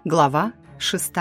Глава 6.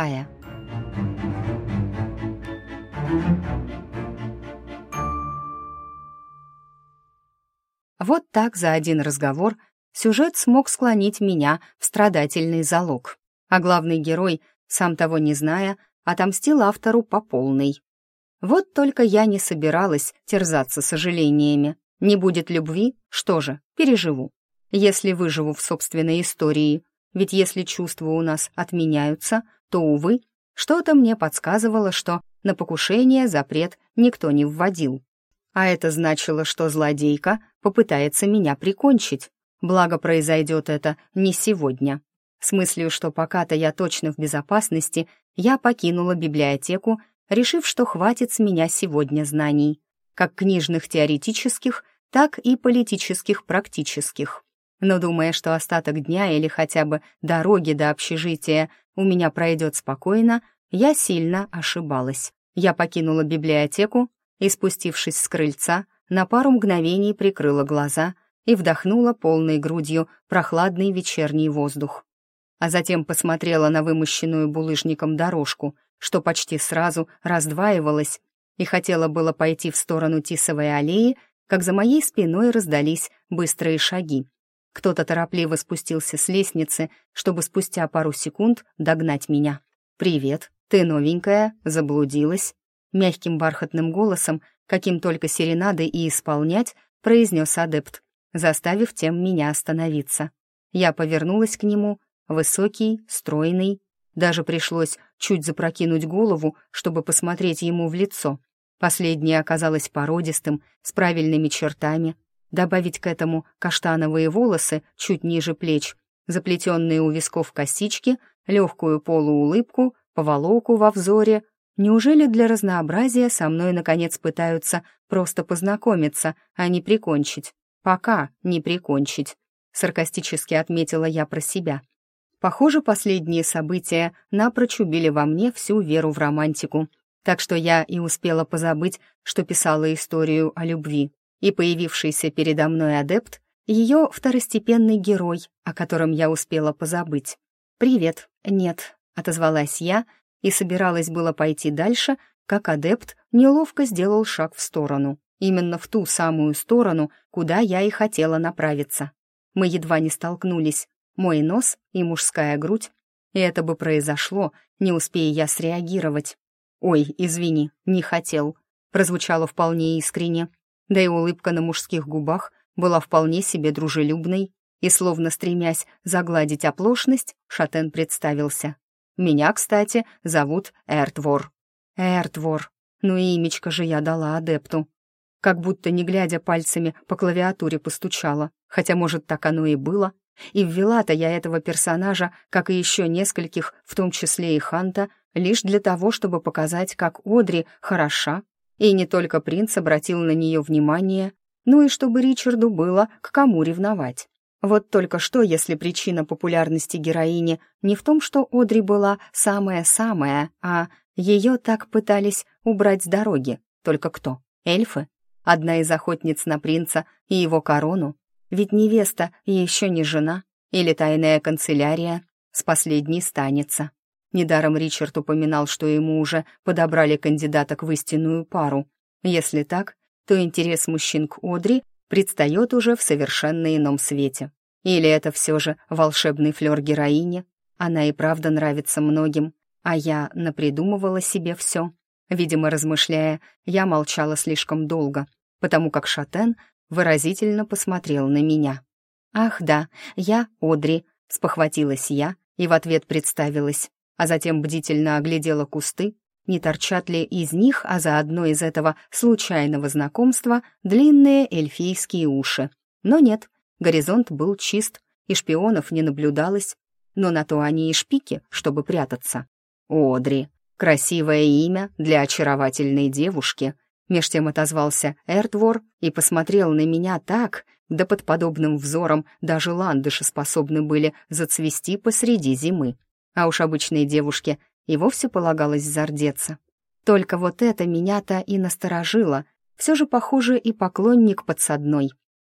Вот так за один разговор сюжет смог склонить меня в страдательный залог. А главный герой, сам того не зная, отомстил автору по полной. Вот только я не собиралась терзаться сожалениями. Не будет любви, что же, переживу. Если выживу в собственной истории. Ведь если чувства у нас отменяются, то, увы, что-то мне подсказывало, что на покушение запрет никто не вводил. А это значило, что злодейка попытается меня прикончить. Благо, произойдет это не сегодня. С мыслью, что пока-то я точно в безопасности, я покинула библиотеку, решив, что хватит с меня сегодня знаний, как книжных теоретических, так и политических практических. Но думая, что остаток дня или хотя бы дороги до общежития у меня пройдет спокойно, я сильно ошибалась. Я покинула библиотеку и, спустившись с крыльца, на пару мгновений прикрыла глаза и вдохнула полной грудью прохладный вечерний воздух. А затем посмотрела на вымощенную булыжником дорожку, что почти сразу раздваивалась, и хотела было пойти в сторону Тисовой аллеи, как за моей спиной раздались быстрые шаги. Кто-то торопливо спустился с лестницы, чтобы спустя пару секунд догнать меня. «Привет, ты новенькая, заблудилась?» Мягким бархатным голосом, каким только серенады и исполнять, произнес адепт, заставив тем меня остановиться. Я повернулась к нему, высокий, стройный. Даже пришлось чуть запрокинуть голову, чтобы посмотреть ему в лицо. Последнее оказалось породистым, с правильными чертами. Добавить к этому каштановые волосы чуть ниже плеч, заплетенные у висков косички, легкую полуулыбку, поволоку во взоре. Неужели для разнообразия со мной, наконец, пытаются просто познакомиться, а не прикончить? Пока не прикончить, саркастически отметила я про себя. Похоже, последние события напрочь убили во мне всю веру в романтику, так что я и успела позабыть, что писала историю о любви. И появившийся передо мной адепт — ее второстепенный герой, о котором я успела позабыть. «Привет, нет», — отозвалась я, и собиралась было пойти дальше, как адепт неловко сделал шаг в сторону. Именно в ту самую сторону, куда я и хотела направиться. Мы едва не столкнулись, мой нос и мужская грудь, и это бы произошло, не успея я среагировать. «Ой, извини, не хотел», — прозвучало вполне искренне. Да и улыбка на мужских губах была вполне себе дружелюбной, и, словно стремясь загладить оплошность, Шатен представился. «Меня, кстати, зовут Эртвор». «Эртвор. Ну и имечко же я дала адепту». Как будто, не глядя пальцами, по клавиатуре постучала, хотя, может, так оно и было. И ввела-то я этого персонажа, как и еще нескольких, в том числе и Ханта, лишь для того, чтобы показать, как Одри хороша. И не только принц обратил на нее внимание, но и чтобы Ричарду было к кому ревновать. Вот только что, если причина популярности героини не в том, что Одри была самая-самая, а ее так пытались убрать с дороги. Только кто? Эльфы? Одна из охотниц на принца и его корону? Ведь невеста еще не жена, или тайная канцелярия, с последней станется. Недаром Ричард упоминал, что ему уже подобрали кандидаток в истинную пару. Если так, то интерес мужчин к Одри предстает уже в совершенно ином свете. Или это все же волшебный флер героини? Она и правда нравится многим, а я напридумывала себе все. Видимо, размышляя, я молчала слишком долго, потому как Шатен выразительно посмотрел на меня. «Ах да, я Одри», — спохватилась я и в ответ представилась, а затем бдительно оглядела кусты, не торчат ли из них, а заодно из этого случайного знакомства, длинные эльфийские уши. Но нет, горизонт был чист, и шпионов не наблюдалось, но на то они и шпики, чтобы прятаться. «Одри, красивое имя для очаровательной девушки», меж тем отозвался Эртвор и посмотрел на меня так, да под подобным взором даже ландыши способны были зацвести посреди зимы. А уж обычной девушке и вовсе полагалось зардеться. Только вот это меня-то и насторожило. Все же, похоже, и поклонник подсадной.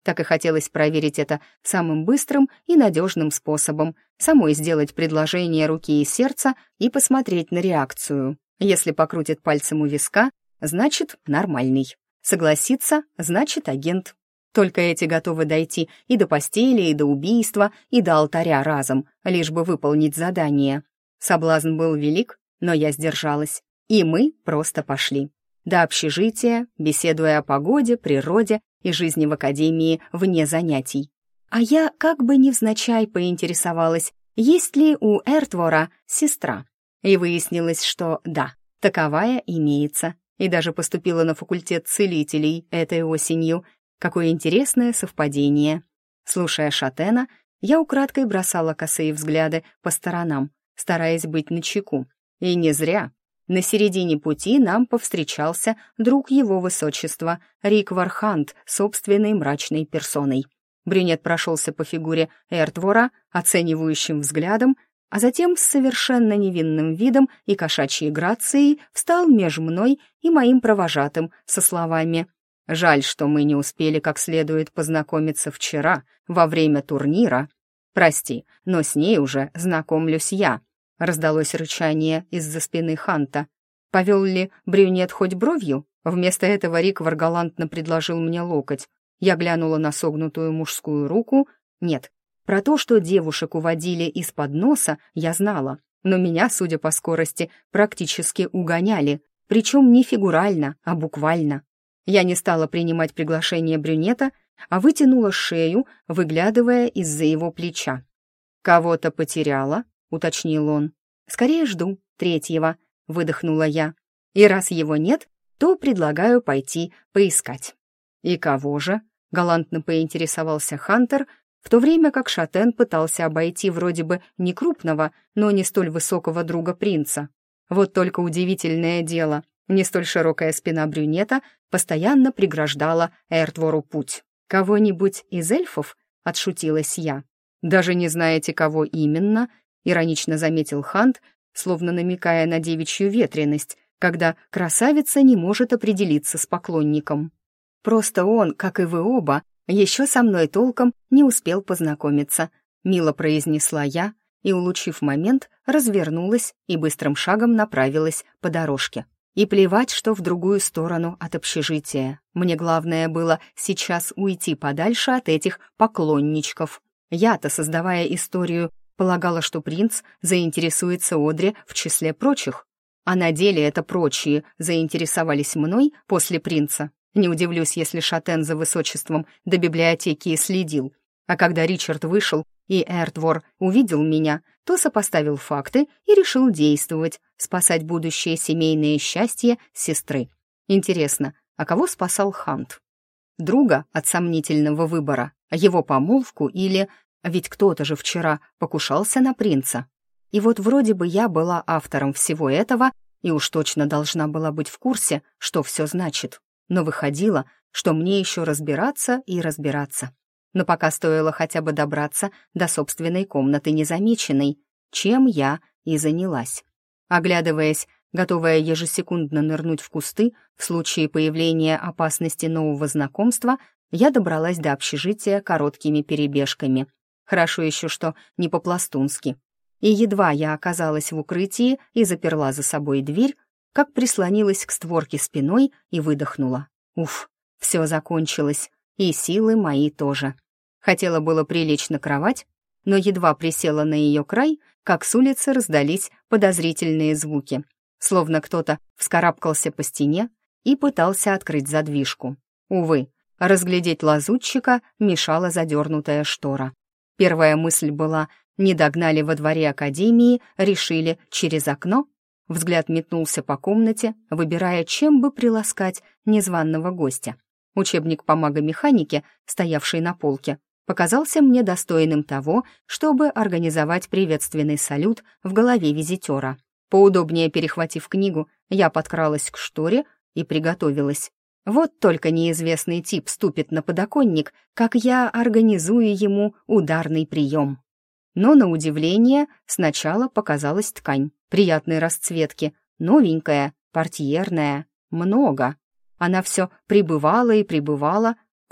Так и хотелось проверить это самым быстрым и надежным способом, самой сделать предложение руки и сердца и посмотреть на реакцию. Если покрутит пальцем у виска, значит, нормальный. Согласится, значит, агент. Только эти готовы дойти и до постели, и до убийства, и до алтаря разом, лишь бы выполнить задание. Соблазн был велик, но я сдержалась. И мы просто пошли. До общежития, беседуя о погоде, природе и жизни в академии вне занятий. А я как бы невзначай поинтересовалась, есть ли у Эртвора сестра. И выяснилось, что да, таковая имеется. И даже поступила на факультет целителей этой осенью. Какое интересное совпадение. Слушая Шатена, я украдкой бросала косые взгляды по сторонам, стараясь быть начеку. И не зря. На середине пути нам повстречался друг его высочества, Риквар Хант, собственной мрачной персоной. Брюнет прошелся по фигуре Эртвора оценивающим взглядом, а затем с совершенно невинным видом и кошачьей грацией встал меж мной и моим провожатым со словами: «Жаль, что мы не успели как следует познакомиться вчера, во время турнира. Прости, но с ней уже знакомлюсь я». Раздалось рычание из-за спины Ханта. Повел ли брюнет хоть бровью? Вместо этого Риквар галантно предложил мне локоть. Я глянула на согнутую мужскую руку. Нет, про то, что девушек уводили из-под носа, я знала, но меня, судя по скорости, практически угоняли, причем не фигурально, а буквально. Я не стала принимать приглашение брюнета, а вытянула шею, выглядывая из-за его плеча. «Кого-то потеряла?» — уточнил он. «Скорее жду третьего», — выдохнула я. «И раз его нет, то предлагаю пойти поискать». «И кого же?» — галантно поинтересовался Хантер, в то время как Шатен пытался обойти вроде бы не крупного, но не столь высокого друга принца. Вот только удивительное дело, не столь широкая спина брюнета постоянно преграждала Эртвору путь. «Кого-нибудь из эльфов?» — отшутилась я. «Даже не знаете, кого именно?» — иронично заметил Хант, словно намекая на девичью ветреность, когда красавица не может определиться с поклонником. «Просто он, как и вы оба, еще со мной толком не успел познакомиться», — мило произнесла я и, улучив момент, развернулась и быстрым шагом направилась по дорожке. И плевать, что в другую сторону от общежития. Мне главное было сейчас уйти подальше от этих поклонничков. Я-то, создавая историю, полагала, что принц заинтересуется Одри в числе прочих. А на деле это прочие заинтересовались мной после принца. Не удивлюсь, если Шатен за высочеством до библиотеки и следил. А когда Ричард вышел и Эртвор увидел меня, то сопоставил факты и решил действовать, спасать будущее семейное счастье сестры. Интересно, а кого спасал Хант? Друга от сомнительного выбора, его помолвку или... Ведь кто-то же вчера покушался на принца. И вот вроде бы я была автором всего этого и уж точно должна была быть в курсе, что все значит. Но выходило, что мне еще разбираться и разбираться. Но пока стоило хотя бы добраться до собственной комнаты незамеченной, чем я и занялась. Оглядываясь, готовая ежесекундно нырнуть в кусты в случае появления опасности нового знакомства, я добралась до общежития короткими перебежками. Хорошо еще, что не по-пластунски. И едва я оказалась в укрытии и заперла за собой дверь, как прислонилась к створке спиной и выдохнула. Уф, все закончилось, и силы мои тоже. Хотела было прилечь на кровать, но едва присела на ее край, как с улицы раздались подозрительные звуки, словно кто-то вскарабкался по стене и пытался открыть задвижку. Увы, разглядеть лазутчика мешала задернутая штора. Первая мысль была: не догнали во дворе академии, решили через окно. Взгляд метнулся по комнате, выбирая, чем бы приласкать незваного гостя. Учебник по магомеханике, стоявший на полке, показался мне достойным того, чтобы организовать приветственный салют в голове визитера. Поудобнее перехватив книгу, я подкралась к шторе и приготовилась. Вот только неизвестный тип ступит на подоконник, как я организую ему ударный прием. Но, на удивление, сначала показалась ткань приятной расцветки, новенькая, портьерная, много. Она все прибывала и прибывала,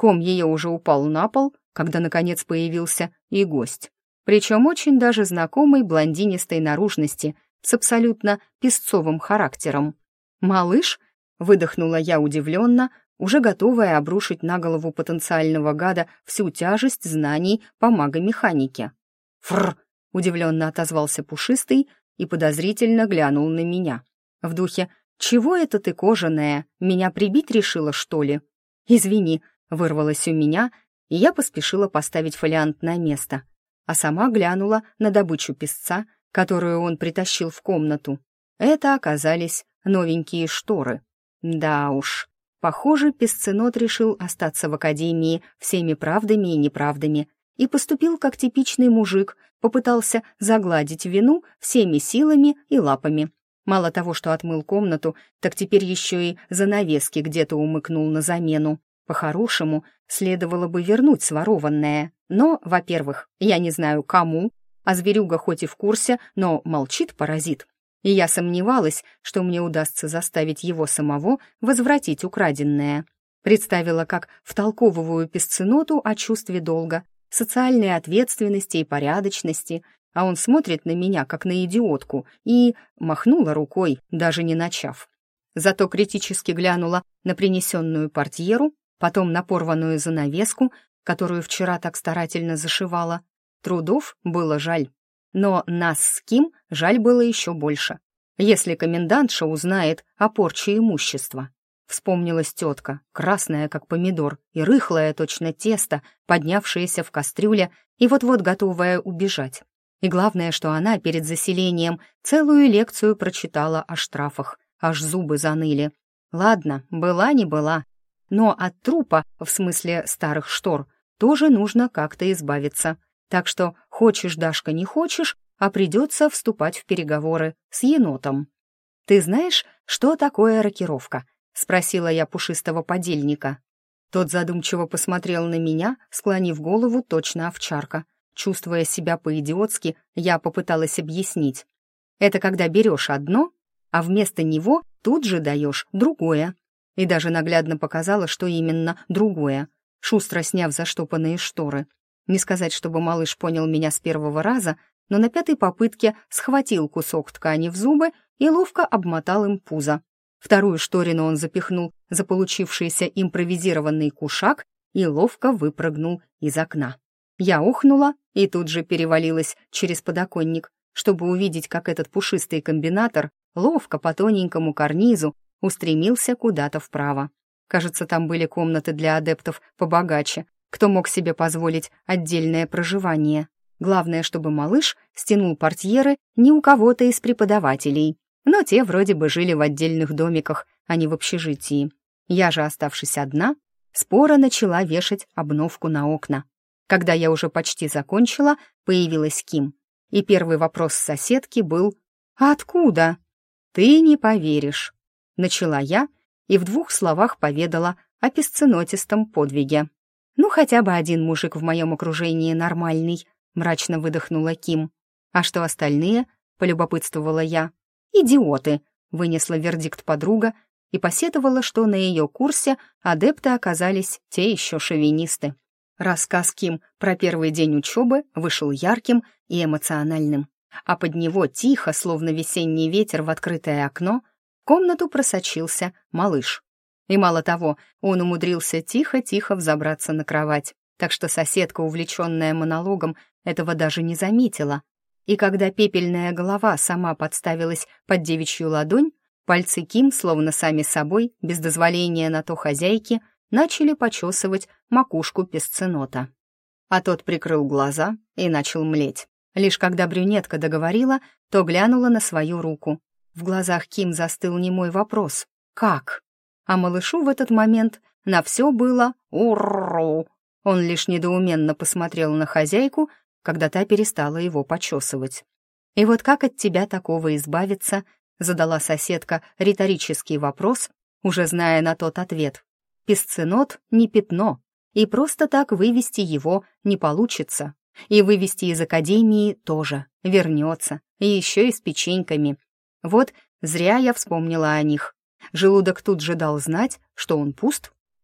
Ком ее уже упал на пол, когда, наконец, появился и гость. Причем очень даже знакомой блондинистой наружности с абсолютно песцовым характером. «Малыш?» — выдохнула я удивленно, уже готовая обрушить на голову потенциального гада всю тяжесть знаний по магомеханике. «Фрр!» — удивленно отозвался Пушистый и подозрительно глянул на меня. В духе: «Чего это ты, кожаная? Меня прибить решила, что ли?» «Извини», — вырвалось у меня, и я поспешила поставить фолиант на место, а сама глянула на добычу песца, которую он притащил в комнату. Это оказались новенькие шторы. Да уж, похоже, песценот решил остаться в академии всеми правдами и неправдами и поступил как типичный мужик, попытался загладить вину всеми силами и лапами. Мало того, что отмыл комнату, так теперь еще и занавески где-то умыкнул на замену. По-хорошему, следовало бы вернуть сворованное. Но, во-первых, я не знаю кому, а зверюга хоть и в курсе, но молчит паразит. И я сомневалась, что мне удастся заставить его самого возвратить украденное. Представила, как втолковываю песценоту о чувстве долга, социальной ответственности и порядочности, а он смотрит на меня, как на идиотку, и махнула рукой, даже не начав. Зато критически глянула на принесенную портьеру, потом на порванную занавеску, которую вчера так старательно зашивала. Трудов было жаль. Но нас с Ким жаль было еще больше. Если комендантша узнает о порче имущества. Вспомнилась тетка, красная, как помидор, и рыхлое точно тесто, поднявшееся в кастрюле и вот-вот готовая убежать. И главное, что она перед заселением целую лекцию прочитала о штрафах, аж зубы заныли. Ладно, была не была, но от трупа, в смысле старых штор, тоже нужно как-то избавиться. Так что хочешь, Дашка, не хочешь, а придется вступать в переговоры с енотом. «Ты знаешь, что такое рокировка?» — спросила я пушистого подельника. Тот задумчиво посмотрел на меня, склонив голову, точно овчарка. Чувствуя себя по-идиотски, я попыталась объяснить. Это когда берешь одно, а вместо него тут же даешь другое. И даже наглядно показала, что именно другое, шустро сняв заштопанные шторы. Не сказать, чтобы малыш понял меня с первого раза, но на пятой попытке схватил кусок ткани в зубы и ловко обмотал им пузо. Вторую шторину он запихнул за получившийся импровизированный кушак и ловко выпрыгнул из окна. Я охнула и тут же перевалилась через подоконник, чтобы увидеть, как этот пушистый комбинатор ловко по тоненькому карнизу устремился куда-то вправо. Кажется, там были комнаты для адептов побогаче, кто мог себе позволить отдельное проживание. Главное, чтобы малыш стянул портьеры не у кого-то из преподавателей, но те вроде бы жили в отдельных домиках, а не в общежитии. Я же, оставшись одна, споро начала вешать обновку на окна. Когда я уже почти закончила, появилась Ким. И первый вопрос соседки был: «А откуда?» «Ты не поверишь», — начала я и в 2 словах поведала о песценотистом подвиге. «Ну, хотя бы один мужик в моем окружении нормальный», — мрачно выдохнула Ким. «А что остальные?» — полюбопытствовала я. «Идиоты», — вынесла вердикт подруга и посетовала, что на ее курсе адепты оказались те еще шовинисты. Рассказ Ким про первый день учебы вышел ярким и эмоциональным, а под него тихо, словно весенний ветер в открытое окно, в комнату просочился малыш. И мало того, он умудрился тихо-тихо взобраться на кровать, так что соседка, увлеченная монологом, этого даже не заметила. И когда пепельная голова сама подставилась под девичью ладонь, пальцы Ким, словно сами собой, без дозволения на то хозяйки, начали почесывать макушку песценота. А тот прикрыл глаза и начал млеть. Лишь когда брюнетка договорила, то глянула на свою руку. В глазах Ким застыл немой вопрос: «Как?». А малышу в этот момент на все было «Уррррру». Он лишь недоуменно посмотрел на хозяйку, когда та перестала его почесывать. «И вот как от тебя такого избавиться?» — задала соседка риторический вопрос, уже зная на тот ответ. «Песценот не пятно, и просто так вывести его не получится. И вывести из академии тоже вернется, и еще и с печеньками. Вот зря я вспомнила о них. Желудок тут же дал знать, что он пуст,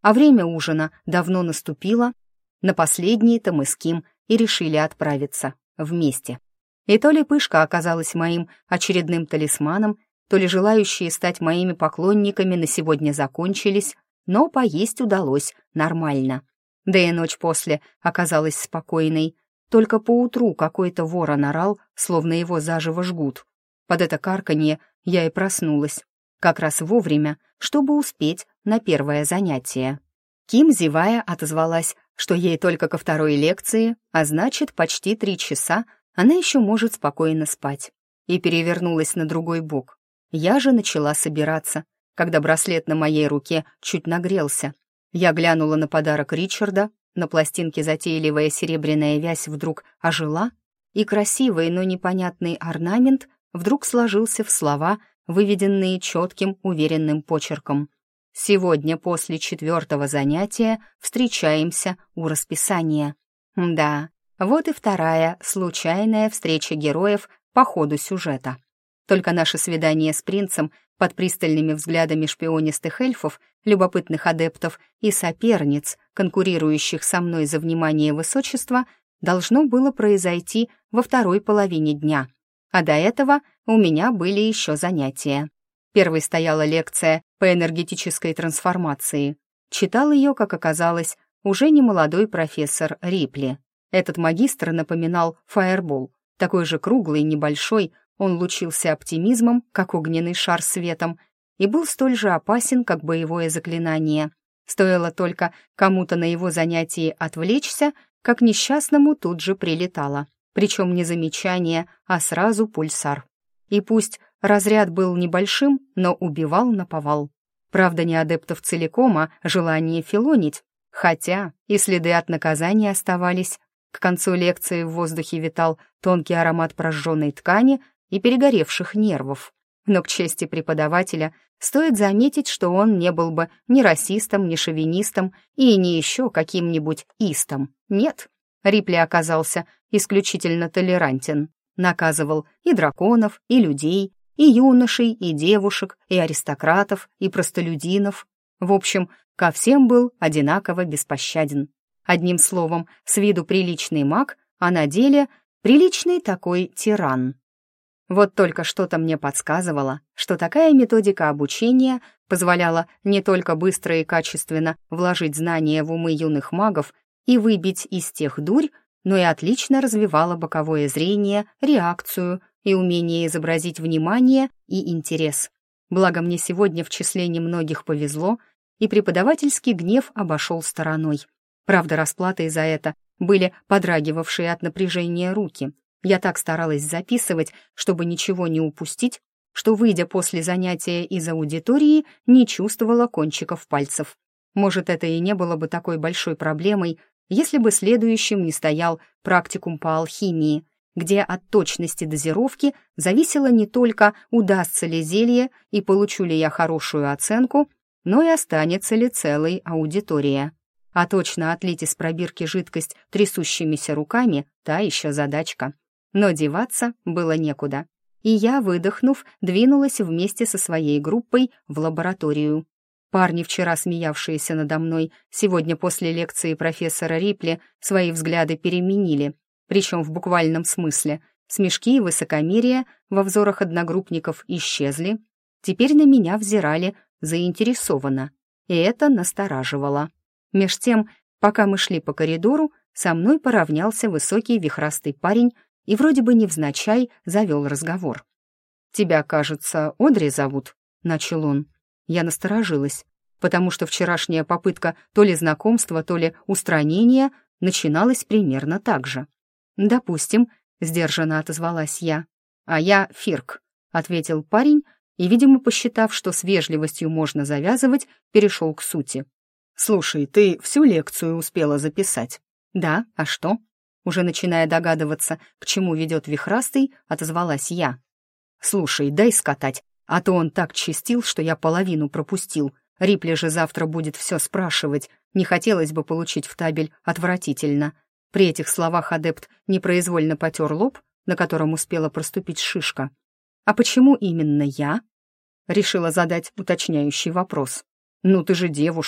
а время ужина давно наступило. На последний-то мы с Ким и решили отправиться вместе. И то ли Пышка оказалась моим очередным талисманом, то ли желающие стать моими поклонниками на сегодня закончились, но поесть удалось нормально. Да и ночь после оказалась спокойной. Только поутру какой-то ворон орал, словно его заживо жгут. Под это карканье я и проснулась. Как раз вовремя, чтобы успеть на первое занятие. Ким, зевая, отозвалась, что ей только ко второй лекции, а значит, почти 3 часа она еще может спокойно спать. И перевернулась на другой бок. Я же начала собираться, когда браслет на моей руке чуть нагрелся. Я глянула на подарок Ричарда, на пластинке затейливая серебряная вязь вдруг ожила, и красивый, но непонятный орнамент вдруг сложился в слова, выведенные четким, уверенным почерком. «Сегодня после 4-го занятия встречаемся у расписания». Да, вот и вторая случайная встреча героев по ходу сюжета. Только наше свидание с принцем под пристальными взглядами шпионистых эльфов, любопытных адептов и соперниц, конкурирующих со мной за внимание высочества, должно было произойти во второй половине дня. А до этого у меня были еще занятия. Первой стояла лекция по энергетической трансформации. Читал ее, как оказалось, уже немолодой профессор Рипли. Этот магистр напоминал фаербол, такой же круглый, небольшой, он лучился оптимизмом, как огненный шар светом, и был столь же опасен, как боевое заклинание. Стоило только кому-то на его занятии отвлечься, как несчастному тут же прилетало. Причем не замечание, а сразу пульсар. И пусть разряд был небольшим, но убивал наповал. Правда, не адептов целиком, а желание филонить. Хотя и следы от наказания оставались. К концу лекции в воздухе витал тонкий аромат прожженной ткани и перегоревших нервов. Но к чести преподавателя стоит заметить, что он не был бы ни расистом, ни шовинистом и ни еще каким-нибудь истом. Нет, Рипли оказался исключительно толерантен. Наказывал и драконов, и людей, и юношей, и девушек, и аристократов, и простолюдинов. В общем, ко всем был одинаково беспощаден. Одним словом, с виду приличный маг, а на деле приличный такой тиран. Вот только что-то мне подсказывало, что такая методика обучения позволяла не только быстро и качественно вложить знания в умы юных магов и выбить из тех дурь, но и отлично развивала боковое зрение, реакцию и умение изобразить внимание и интерес. Благо мне сегодня в числе немногих повезло, и преподавательский гнев обошел стороной. Правда, расплатой за это были подрагивавшие от напряжения руки. Я так старалась записывать, чтобы ничего не упустить, что, выйдя после занятия из аудитории, не чувствовала кончиков пальцев. Может, это и не было бы такой большой проблемой, если бы следующим не стоял практикум по алхимии, где от точности дозировки зависело не только, удастся ли зелье и получу ли я хорошую оценку, но и останется ли целой аудитория. А точно отлить из пробирки жидкость трясущимися руками — та еще задачка. Но деваться было некуда. И я, выдохнув, двинулась вместе со своей группой в лабораторию. Парни, вчера смеявшиеся надо мной, сегодня после лекции профессора Рипли свои взгляды переменили, причем в буквальном смысле. Смешки и высокомерие во взорах одногруппников исчезли. Теперь на меня взирали заинтересованно, и это настораживало. Меж тем, пока мы шли по коридору, со мной поравнялся высокий вихрастый парень и вроде бы невзначай завел разговор. «Тебя, кажется, Одри зовут?» — начал он. Я насторожилась, потому что вчерашняя попытка то ли знакомства, то ли устранения начиналась примерно так же. «Допустим», — сдержанно отозвалась я. «А я Фирк», — ответил парень, и, видимо, посчитав, что с вежливостью можно завязывать, перешел к сути. «Слушай, ты всю лекцию успела записать?» «Да, а что?» Уже начиная догадываться, к чему ведет вихрастый, отозвалась я. «Слушай, дай скатать, а то он так чистил, что я половину пропустил. Рипли же завтра будет все спрашивать. Не хотелось бы получить в табель отвратительно». При этих словах адепт непроизвольно потер лоб, на котором успела проступить шишка. «А почему именно я?» Решила задать уточняющий вопрос. «Ну ты же девушка»,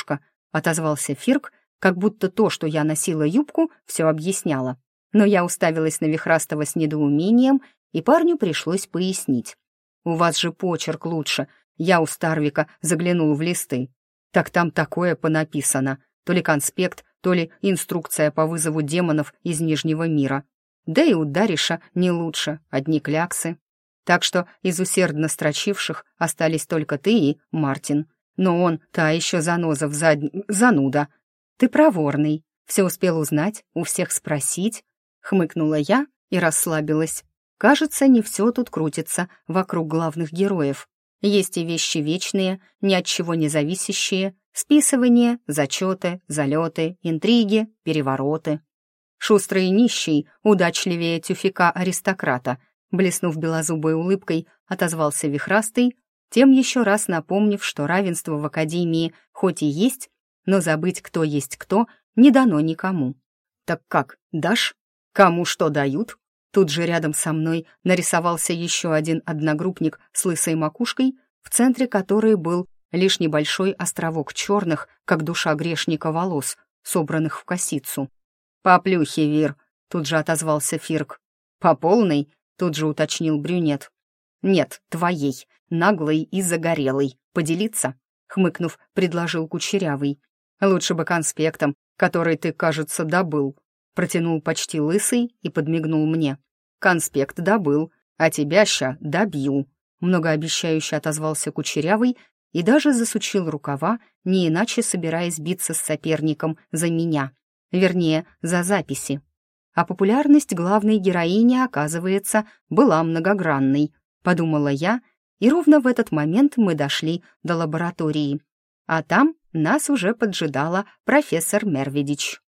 — отозвался Фирк, как будто то, что я носила юбку, все объясняло. Но я уставилась на Вихрастого с недоумением, и парню пришлось пояснить. «У вас же почерк лучше. Я у Старвика заглянул в листы. Так там такое понаписано. То ли конспект, то ли инструкция по вызову демонов из Нижнего мира. Да и у Дариша не лучше, одни кляксы. Так что из усердно строчивших остались только ты и Мартин. Но он та еще заноза зануда. Ты проворный. Все успел узнать, у всех спросить». Хмыкнула я и расслабилась. Кажется, не все тут крутится вокруг главных героев. Есть и вещи вечные, ни от чего не зависящие, списывания, зачеты, залеты, интриги, перевороты. Шустрый и нищий, удачливее тюфяка-аристократа, блеснув белозубой улыбкой, отозвался Вихрастый, тем еще раз напомнив, что равенство в Академии хоть и есть, но забыть, кто есть кто, не дано никому. «Так как, дашь? Кому что дают?» Тут же рядом со мной нарисовался еще один одногруппник с лысой макушкой, в центре которой был лишь небольшой островок черных, как душа грешника, волос, собранных в косицу. «По плюхе, Вир», — тут же отозвался Фирк. «По полной?» — тут же уточнил брюнет. «Нет, твоей, наглой и загорелой. Поделиться?» — хмыкнув, предложил Кучерявый. «Лучше бы конспектом, который ты, кажется, добыл», — протянул почти лысый и подмигнул мне. «Конспект добыл, а тебя ща добью», — многообещающе отозвался Кучерявый и даже засучил рукава, не иначе собираясь биться с соперником за меня, вернее, за записи. А популярность главной героини, оказывается, была многогранной, подумала я, и ровно в этот момент мы дошли до лаборатории. А там нас уже поджидала профессор Мерведич.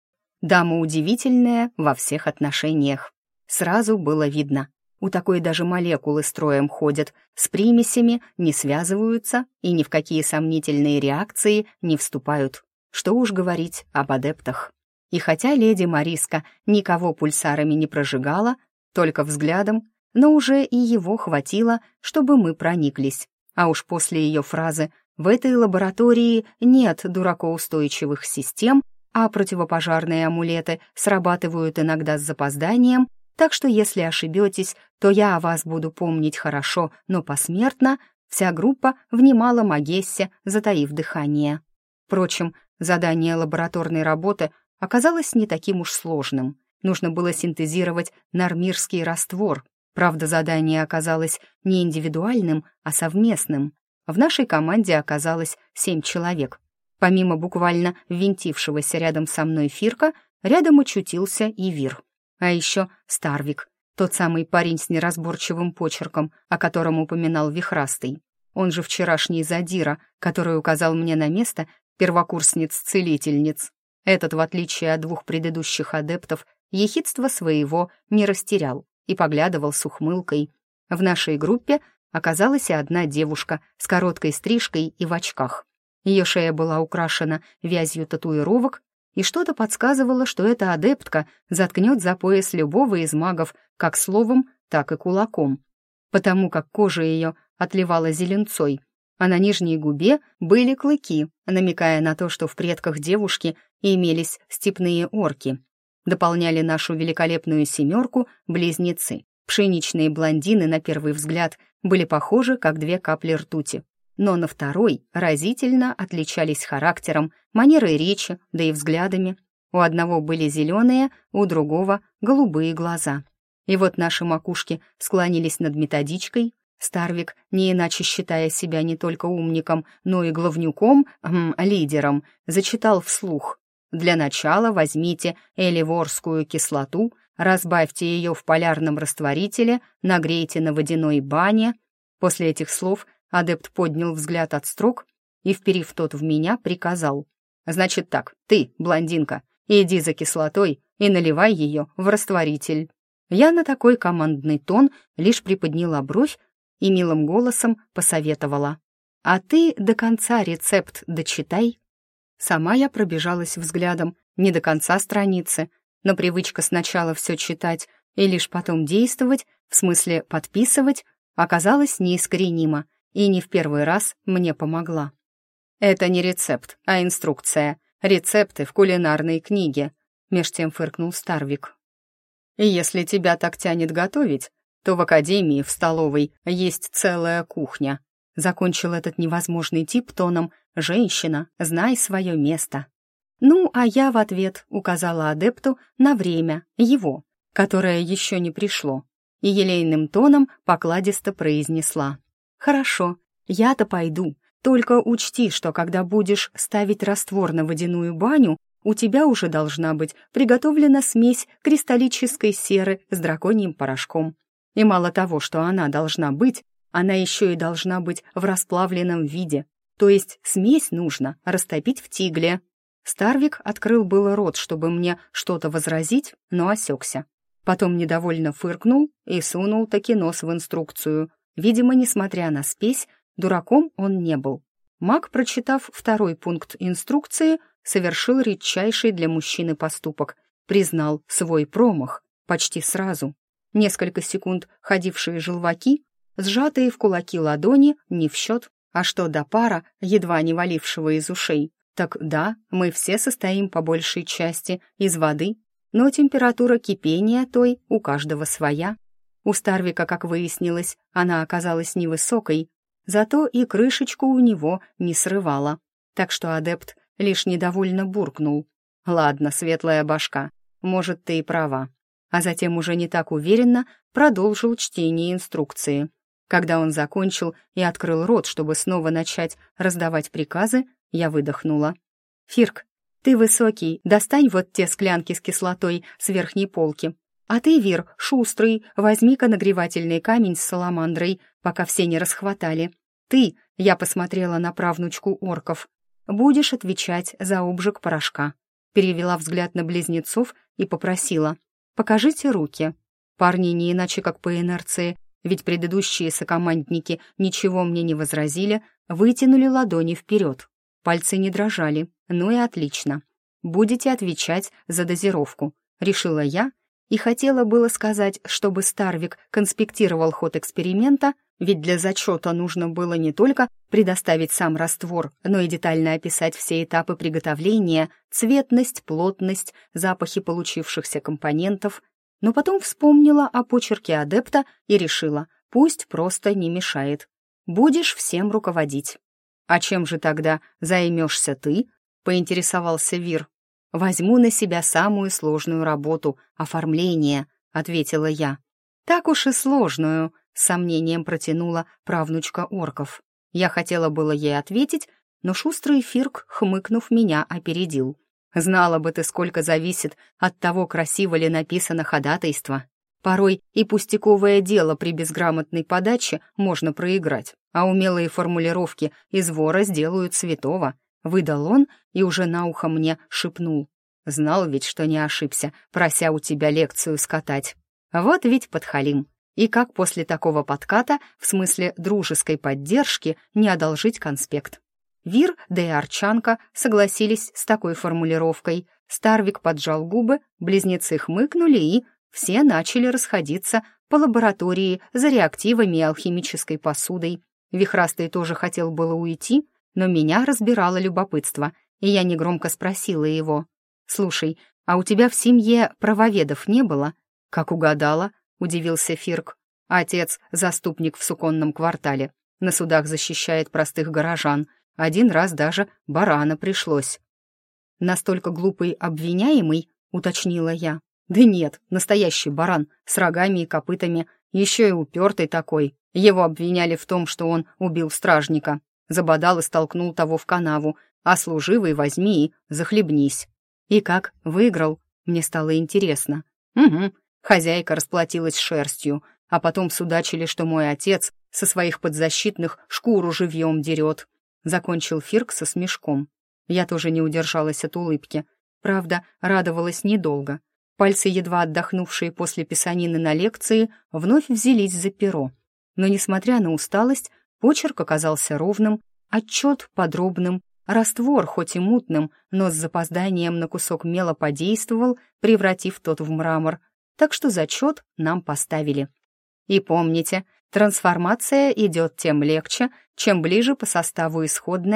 Дама удивительная во всех отношениях. Сразу было видно, у такой даже молекулы строем ходят, с примесями не связываются и ни в какие сомнительные реакции не вступают. Что уж говорить об адептах. И хотя леди Мариска никого пульсарами не прожигала, только взглядом, но уже и его хватило, чтобы мы прониклись. А уж после ее фразы «в этой лаборатории нет дуракоустойчивых систем», а противопожарные амулеты срабатывают иногда с запозданием, так что если ошибетесь, то я о вас буду помнить хорошо, но посмертно, вся группа внимала Магессе, затаив дыхание. Впрочем, задание лабораторной работы оказалось не таким уж сложным. Нужно было синтезировать нормирский раствор. Правда, задание оказалось не индивидуальным, а совместным. В нашей команде оказалось 7 человек. Помимо буквально ввинтившегося рядом со мной Фирка, рядом очутился и Вир. А еще Старвик, тот самый парень с неразборчивым почерком, о котором упоминал Вихрастый. Он же вчерашний задира, который указал мне на место первокурсниц-целительниц. Этот, в отличие от 2 предыдущих адептов, ехидство своего не растерял и поглядывал с ухмылкой. В нашей группе оказалась и одна девушка с короткой стрижкой и в очках. Ее шея была украшена вязью татуировок, и что-то подсказывало, что эта адептка заткнет за пояс любого из магов как словом, так и кулаком, потому как кожа ее отливала зеленцой, а на нижней губе были клыки, намекая на то, что в предках девушки имелись степные орки. Дополняли нашу великолепную семерку близнецы. Пшеничные блондины, на первый взгляд, были похожи, как 2 капли ртути. Но на второй разительно отличались характером, манерой речи, да и взглядами. У одного были зеленые, у другого — голубые глаза. И вот наши макушки склонились над методичкой. Старвик, не иначе считая себя не только умником, но и главнюком, лидером, зачитал вслух. «Для начала возьмите эливорскую кислоту, разбавьте ее в полярном растворителе, нагрейте на водяной бане». После этих слов адепт поднял взгляд от строк и, вперив тот в меня, приказал: «Значит так, ты, блондинка, иди за кислотой и наливай ее в растворитель». Я на такой командный тон лишь приподняла бровь и милым голосом посоветовала: «А ты до конца рецепт дочитай». Сама я пробежалась взглядом не до конца страницы, но привычка сначала все читать и лишь потом действовать, в смысле подписывать, оказалась неискоренима и не в первый раз мне помогла. «Это не рецепт, а инструкция. Рецепты в кулинарной книге», — меж тем фыркнул Старвик. «И если тебя так тянет готовить, то в академии, в столовой, есть целая кухня», — закончил этот невозможный тип тоном «Женщина, знай свое место». Ну, а я в ответ указала адепту на время, его, которое еще не пришло, и елейным тоном покладисто произнесла: «Хорошо, я-то пойду, только учти, что когда будешь ставить раствор на водяную баню, у тебя уже должна быть приготовлена смесь кристаллической серы с драконьим порошком. И мало того, что она должна быть, она еще и должна быть в расплавленном виде, то есть смесь нужно растопить в тигле». Старвик открыл было рот, чтобы мне что-то возразить, но осекся. Потом недовольно фыркнул и сунул таки нос в инструкцию. Видимо, несмотря на спесь, дураком он не был. Маг, прочитав второй пункт инструкции, совершил редчайший для мужчины поступок, признал свой промах почти сразу. Несколько секунд ходившие желваки, сжатые в кулаки ладони, не в счет, а что до пара, едва не валившего из ушей, так да, мы все состоим по большей части из воды, но температура кипения той у каждого своя. У Старвика, как выяснилось, она оказалась невысокой, зато и крышечку у него не срывала. Так что адепт лишь недовольно буркнул: «Ладно, светлая башка, может, ты и права». А затем уже не так уверенно продолжил чтение инструкции. Когда он закончил и открыл рот, чтобы снова начать раздавать приказы, я выдохнула. «Фирк, ты высокий, достань вот те склянки с кислотой с верхней полки. А ты, Вир, шустрый, возьми-ка нагревательный камень с саламандрой, пока все не расхватали. Ты, я посмотрела на правнучку орков, будешь отвечать за обжиг порошка». Перевела взгляд на близнецов и попросила: «Покажите руки». Парни не иначе как по инерции, ведь предыдущие сокомандники ничего мне не возразили, вытянули ладони вперед. Пальцы не дрожали, ну и отлично. «Будете отвечать за дозировку», — решила я, и хотела было сказать, чтобы Старвик конспектировал ход эксперимента, ведь для зачета нужно было не только предоставить сам раствор, но и детально описать все этапы приготовления, цветность, плотность, запахи получившихся компонентов, но потом вспомнила о почерке адепта и решила: пусть просто не мешает. Будешь всем руководить. «А чем же тогда займешься ты?» — поинтересовался Вир. «Возьму на себя самую сложную работу — оформление», — ответила я. «Так уж и сложную», — с сомнением протянула правнучка орков. Я хотела было ей ответить, но шустрый Фирк, хмыкнув, меня опередил. «Знала бы ты, сколько зависит от того, красиво ли написано ходатайство. Порой и пустяковое дело при безграмотной подаче можно проиграть, а умелые формулировки из вора сделают святого», — выдал он и уже на ухо мне шепнул. «Знал ведь, что не ошибся, прося у тебя лекцию скатать. Вот ведь подхалим. И как после такого подката, в смысле дружеской поддержки, не одолжить конспект?» Вир, да и Арчанка согласились с такой формулировкой. Старвик поджал губы, близнецы хмыкнули, и все начали расходиться по лаборатории за реактивами и алхимической посудой. Вихрастый тоже хотел было уйти, но меня разбирало любопытство, и я негромко спросила его: «Слушай, а у тебя в семье правоведов не было?» «Как угадала», — удивился Фирк. «Отец — заступник в суконном квартале, на судах защищает простых горожан. Один раз даже барана пришлось». «Настолько глупый обвиняемый?» — уточнила я. «Да нет, настоящий баран, с рогами и копытами, еще и упертый такой. Его обвиняли в том, что он убил стражника, забодал и столкнул того в канаву, а служивый возьми и захлебнись». «И как, выиграл?» Мне стало интересно. «Угу». Хозяйка расплатилась шерстью, а потом судачили, что мой отец со своих подзащитных шкуру живьем дерет. Закончил Фирк со смешком. Я тоже не удержалась от улыбки. Правда, радовалась недолго. Пальцы, едва отдохнувшие после писанины на лекции, вновь взялись за перо. Но, несмотря на усталость, почерк оказался ровным, отчет подробным, раствор, хоть и мутным, но с запозданием на кусок мела подействовал, превратив тот в мрамор. Так что зачет нам поставили. И помните, трансформация идет тем легче, чем ближе по составу исходная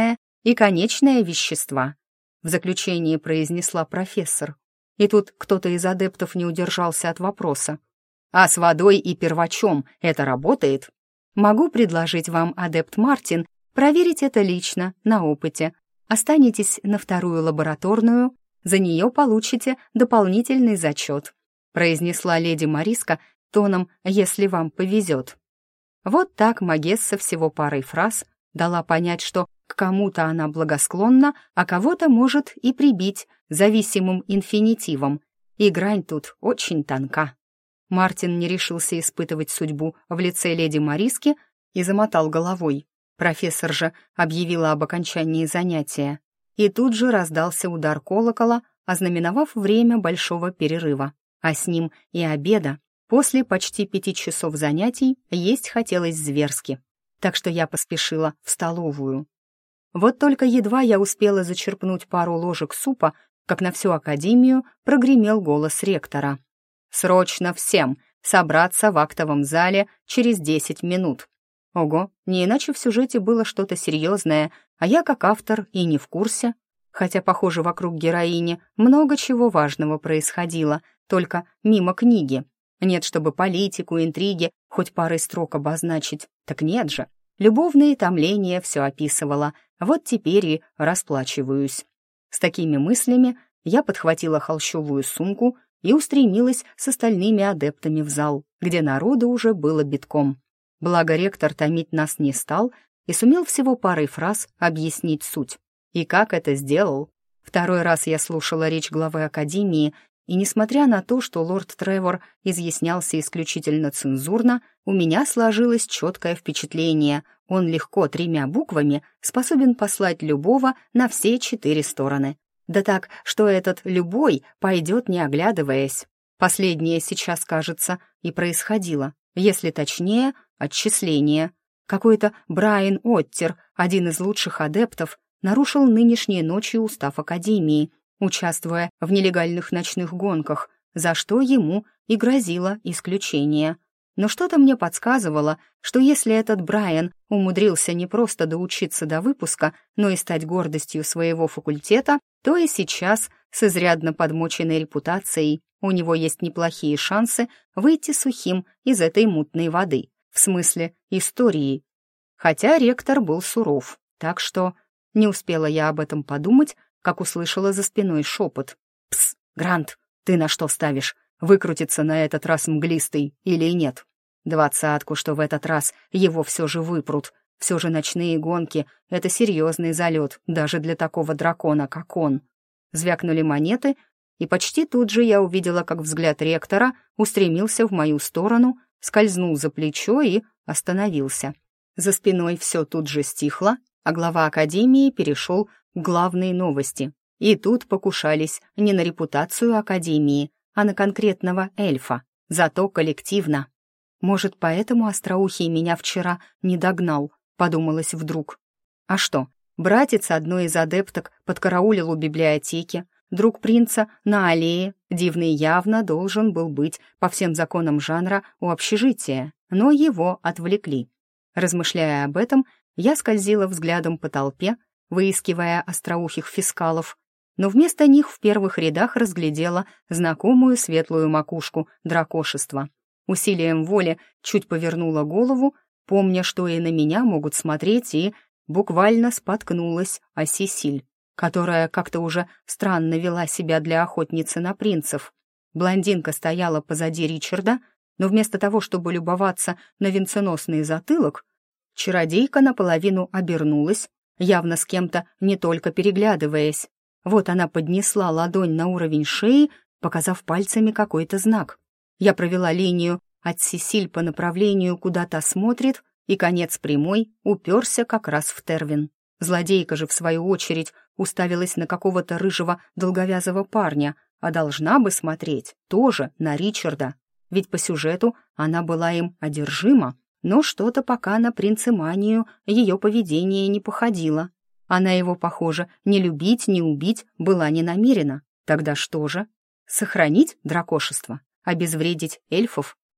и конечные вещества», в заключении произнесла профессор. И тут кто-то из адептов не удержался от вопроса. «А с водой и первачом это работает?» «Могу предложить вам, адепт Мартин, проверить это лично, на опыте. Останетесь на вторую лабораторную, за нее получите дополнительный зачет», произнесла леди Мариска тоном «если вам повезет». Вот так Магесса всего парой фраз дала понять, что к кому-то она благосклонна, а кого-то может и прибить зависимым инфинитивом. И грань тут очень тонка. Мартин не решился испытывать судьбу в лице леди Мариски и замотал головой. Профессор же объявила об окончании занятия. И тут же раздался удар колокола, ознаменовав время большого перерыва, а с ним и обеда. После почти 5 часов занятий есть хотелось зверски, так что я поспешила в столовую. Вот только едва я успела зачерпнуть пару ложек супа, как на всю академию прогремел голос ректора. «Срочно всем собраться в актовом зале через 10 минут». Ого, не иначе в сюжете было что-то серьезное, а я как автор и не в курсе. Хотя, похоже, вокруг героини много чего важного происходило, только мимо книги. Нет, чтобы политику, интриги хоть парой строк обозначить. Так нет же. Любовные томления все описывала. Вот теперь и расплачиваюсь. С такими мыслями я подхватила холщовую сумку и устремилась с остальными адептами в зал, где народу уже было битком. Благо ректор томить нас не стал и сумел всего парой фраз объяснить суть. И как это сделал? Второй раз я слушала речь главы академии, и несмотря на то, что лорд Тревор изъяснялся исключительно цензурно, у меня сложилось четкое впечатление. Он легко 3 буквами способен послать любого на все 4 стороны. Да так, что этот «любой» пойдет не оглядываясь. Последнее сейчас, кажется, и происходило. Если точнее, отчисление. Какой-то Брайан Оттер, один из лучших адептов, нарушил нынешней ночью устав Академии, участвуя в нелегальных ночных гонках, за что ему и грозило исключение. Но что-то мне подсказывало, что если этот Брайан умудрился не просто доучиться до выпуска, но и стать гордостью своего факультета, то и сейчас, с изрядно подмоченной репутацией, у него есть неплохие шансы выйти сухим из этой мутной воды, в смысле истории. Хотя ректор был суров, так что не успела я об этом подумать, как услышала за спиной шепот. «Пс, Грант, ты на что ставишь? Выкрутится на этот раз мглистый или нет? 20-ку, что в этот раз его все же выпрут. Все же ночные гонки — это серьезный залет даже для такого дракона, как он». Звякнули монеты, и почти тут же я увидела, как взгляд ректора устремился в мою сторону, скользнул за плечо и остановился. За спиной все тут же стихло, а глава академии перешел к главной новости. И тут покушались не на репутацию академии, а на конкретного эльфа, зато коллективно. Может, поэтому остроухий меня вчера не догнал, подумалось вдруг. А что, братец одной из адепток подкараулил у библиотеки, друг принца на аллее, дивный явно должен был быть по всем законам жанра у общежития, но его отвлекли. Размышляя об этом, я скользила взглядом по толпе, выискивая остроухих фискалов, но вместо них в первых рядах разглядела знакомую светлую макушку дракошества. Усилием воли чуть повернула голову, помня, что и на меня могут смотреть, и буквально споткнулась о Сесиль, которая как-то уже странно вела себя для охотницы на принцев. Блондинка стояла позади Ричарда, но вместо того, чтобы любоваться на венценосный затылок, чародейка наполовину обернулась, явно с кем-то не только переглядываясь. Вот она поднесла ладонь на уровень шеи, показав пальцами какой-то знак. Я провела линию от Сесиль по направлению, куда та смотрит, и конец прямой уперся как раз в Тервин. Злодейка же, в свою очередь, уставилась на какого-то рыжего долговязого парня, а должна бы смотреть тоже на Ричарда. Ведь по сюжету она была им одержима, но что-то пока на принцеманию ее поведение не походило. Она его, похоже, ни любить, ни убить была не намерена. Тогда что же? Сохранить дракошество? Обезвредить эльфов?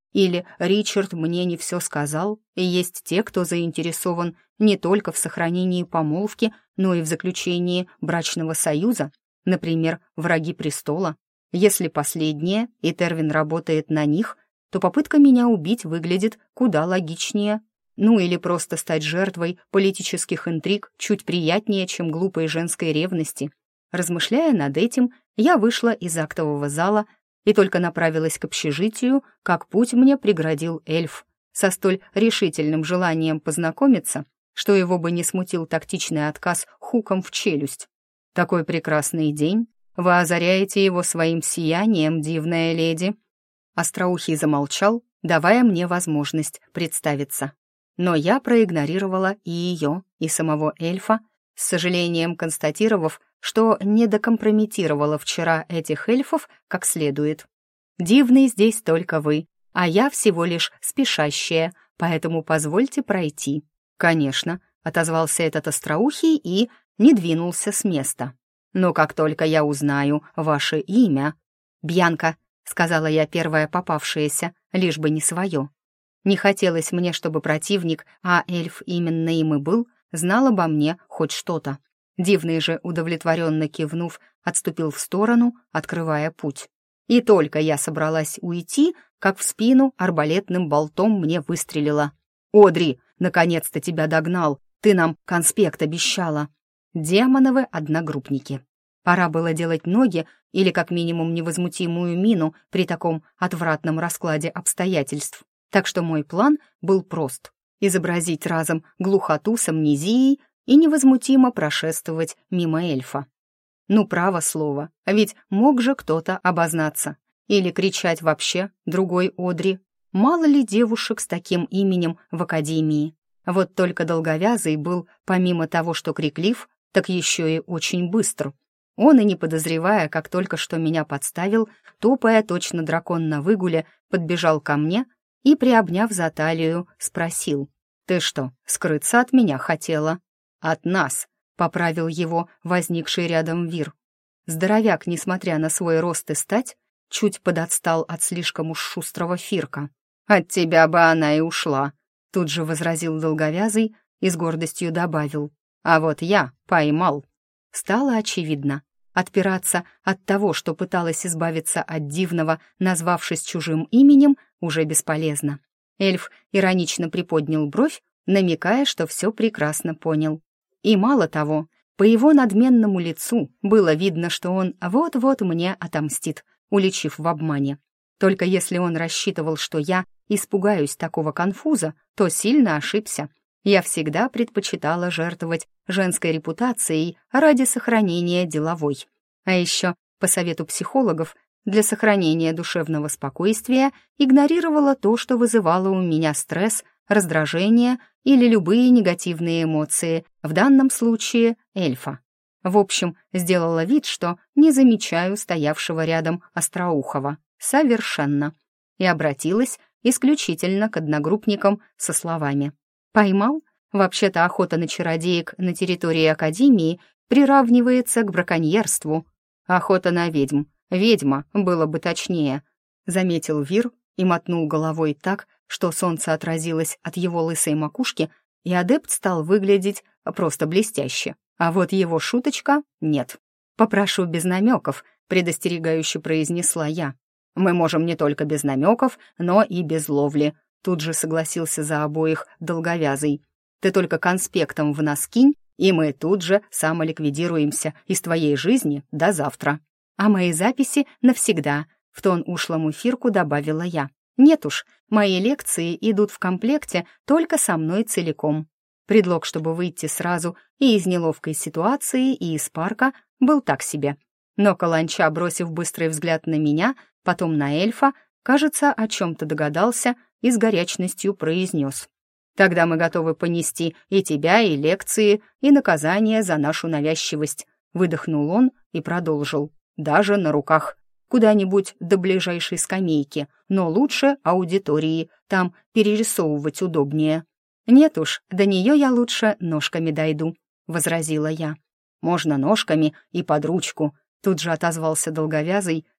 Или Ричард мне не все сказал, и есть те, кто заинтересован не только в сохранении помолвки, но и в заключении брачного союза, например, враги престола. Если последнее, и Тервин работает на них, то попытка меня убить выглядит куда логичнее. Ну или просто стать жертвой политических интриг чуть приятнее, чем глупой женской ревности. Размышляя над этим, я вышла из актового зала и только направилась к общежитию, как путь мне преградил эльф со столь решительным желанием познакомиться, что его бы не смутил тактичный отказ хуком в челюсть. «Такой прекрасный день! Вы озаряете его своим сиянием, дивная леди!» Остроухий замолчал, давая мне возможность представиться. Но я проигнорировала и ее, и самого эльфа, с сожалением констатировав, что не докомпрометировала вчера этих эльфов как следует. «Дивный здесь только вы, а я всего лишь спешащая, поэтому позвольте пройти». «Конечно», — отозвался этот остроухий и не двинулся с места. «Но как только я узнаю ваше имя...» «Бьянка», — сказала я первая попавшаяся, лишь бы не свое. Не хотелось мне, чтобы противник, а эльф именно им и был, знал обо мне хоть что-то. Дивный же, удовлетворенно кивнув, отступил в сторону, открывая путь. И только я собралась уйти, как в спину арбалетным болтом мне выстрелило. «Одри, наконец-то тебя догнал! Ты нам конспект обещала!» Демоновы одногруппники. Пора было делать ноги или как минимум невозмутимую мину при таком отвратном раскладе обстоятельств. Так что мой план был прост — изобразить разом глухоту с амнезией и невозмутимо прошествовать мимо эльфа. Ну, право слово, а ведь мог же кто-то обознаться. Или кричать вообще другой Одри. Мало ли девушек с таким именем в академии. Вот только долговязый был, помимо того, что криклив, так еще и очень быстр. Он, и не подозревая, как только что меня подставил, топая точно дракон на выгуле, подбежал ко мне и, приобняв за талию, спросил: «Ты что, скрыться от меня хотела?» «От нас», — поправил его возникший рядом Вир. Здоровяк, несмотря на свой рост и стать, чуть подотстал от слишком уж шустрого Фирка. «От тебя бы она и ушла», — тут же возразил долговязый и с гордостью добавил: «А вот я поймал». Стало очевидно. Отпираться от того, что пыталась избавиться от дивного, назвавшись чужим именем, уже бесполезно. Эльф иронично приподнял бровь, намекая, что все прекрасно понял. И мало того, по его надменному лицу было видно, что он вот-вот мне отомстит, уличив в обмане. Только если он рассчитывал, что я испугаюсь такого конфуза, то сильно ошибся. Я всегда предпочитала жертвовать женской репутацией ради сохранения деловой. А еще, по совету психологов, для сохранения душевного спокойствия игнорировала то, что вызывало у меня стресс, раздражение или любые негативные эмоции, в данном случае эльфа. В общем, сделала вид, что не замечаю стоявшего рядом Остроухова. Совершенно. И обратилась исключительно к одногруппникам со словами: «Поймал? Вообще-то охота на чародеек на территории Академии приравнивается к браконьерству. Охота на ведьм. Ведьма, было бы точнее», — заметил Вир и мотнул головой так, что солнце отразилось от его лысой макушки, и адепт стал выглядеть просто блестяще. А вот его шуточка — нет. «Попрошу без намеков», — предостерегающе произнесла я. «Мы можем не только без намеков, но и без ловли», — тут же согласился за обоих долговязый. «Ты только конспектом в нас кинь, и мы тут же самоликвидируемся из твоей жизни до завтра». «А мои записи навсегда», — в тон ушлому Фирку добавила я. «Нет уж, мои лекции идут в комплекте только со мной целиком». Предлог, чтобы выйти сразу и из неловкой ситуации, и из парка, был так себе. Но каланча, бросив быстрый взгляд на меня, потом на эльфа, кажется, о чем-то догадался и с горячностью произнес: «Тогда мы готовы понести и тебя, и лекции, и наказание за нашу навязчивость», — выдохнул он и продолжил: «даже на руках. Куда-нибудь до ближайшей скамейки, но лучше аудитории, там перерисовывать удобнее». «Нет уж, до нее я лучше ножками дойду», — возразила я. «Можно ножками и под ручку», — тут же отозвался долговязый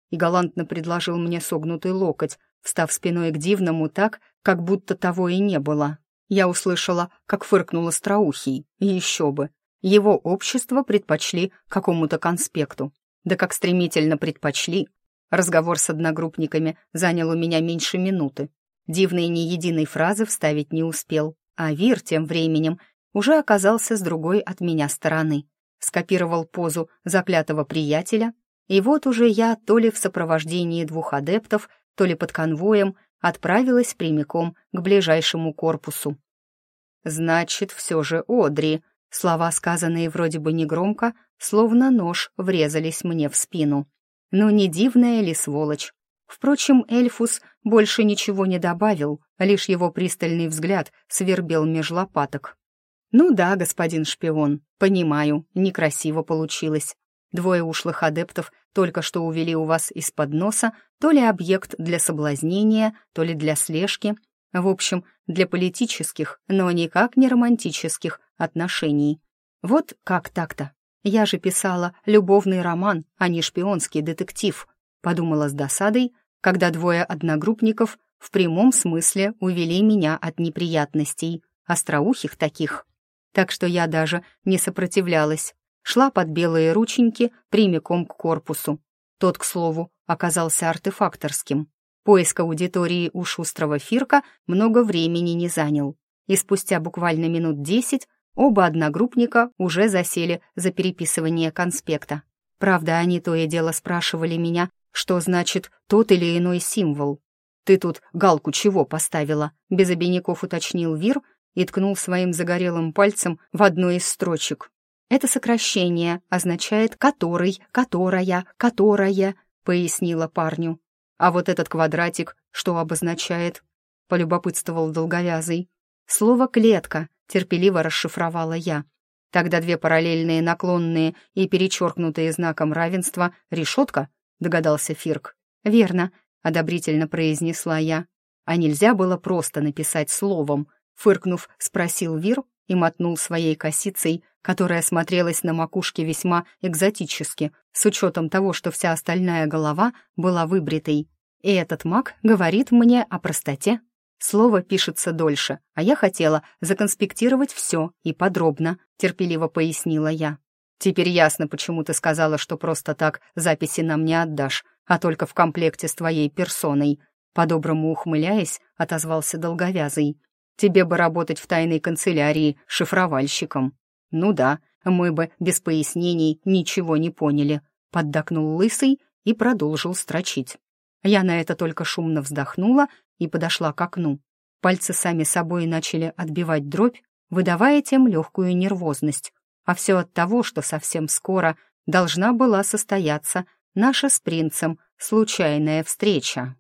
и галантно предложил мне согнутый локоть, встав спиной к Дивному так, как будто того и не было. Я услышала, как фыркнул Остроухий. Еще бы. Его общество предпочли какому-то конспекту. Да как стремительно предпочли. Разговор с одногруппниками занял у меня меньше минуты. Дивный ни единой фразы вставить не успел, а Вир тем временем уже оказался с другой от меня стороны. Скопировал позу заклятого приятеля, и вот уже я то ли в сопровождении 2 адептов, то ли под конвоем отправилась прямиком к ближайшему корпусу. «Значит, все же Одри», слова, сказанные вроде бы негромко, словно нож врезались мне в спину. Ну не дивная ли сволочь? Впрочем, Эльфус больше ничего не добавил, лишь его пристальный взгляд свербел меж лопаток. «Ну да, господин шпион, понимаю, некрасиво получилось. 2 ушлых адептов только что увели у вас из-под носа то ли объект для соблазнения, то ли для слежки, в общем, для политических, но никак не романтических отношений. Вот как так-то? Я же писала любовный роман, а не шпионский детектив», подумала с досадой, когда 2 одногруппников в прямом смысле увели меня от неприятностей, остроухих таких. Так что я даже не сопротивлялась, шла под белые рученьки прямиком к корпусу. Тот, к слову, оказался артефакторским. Поиск аудитории у шустрого Фирка много времени не занял, и спустя буквально минут 10 оба одногруппника уже засели за переписывание конспекта. Правда, они то и дело спрашивали меня, что значит тот или иной символ. «Ты тут галку чего поставила?» — без обиняков уточнил Вир и ткнул своим загорелым пальцем в одну из строчек. «Это сокращение означает «который», «которая», «которая», — пояснила парню. «А вот этот квадратик что обозначает?» — полюбопытствовал долговязый. «Слово «клетка», — терпеливо расшифровала я. «Тогда 2 параллельные наклонные и перечеркнутые знаком равенства — решетка?» — догадался Фирк. «Верно», — одобрительно произнесла я. «А нельзя было просто написать словом?» — фыркнув, спросил Вир и мотнул своей косицей, которая смотрелась на макушке весьма экзотически, с учетом того, что вся остальная голова была выбритой. И этот маг говорит мне о простоте. Слово пишется дольше, а я хотела законспектировать все и подробно, терпеливо пояснила я. «Теперь ясно, почему ты сказала, что просто так записи нам не отдашь, а только в комплекте с твоей персоной», по-доброму ухмыляясь, отозвался долговязый. «Тебе бы работать в тайной канцелярии шифровальщиком». «Ну да, мы бы без пояснений ничего не поняли», поддакнул Лысый и продолжил строчить. Я на это только шумно вздохнула и подошла к окну. Пальцы сами собой начали отбивать дробь, выдавая тем легкую нервозность. А все от того, что совсем скоро должна была состояться наша с принцем случайная встреча.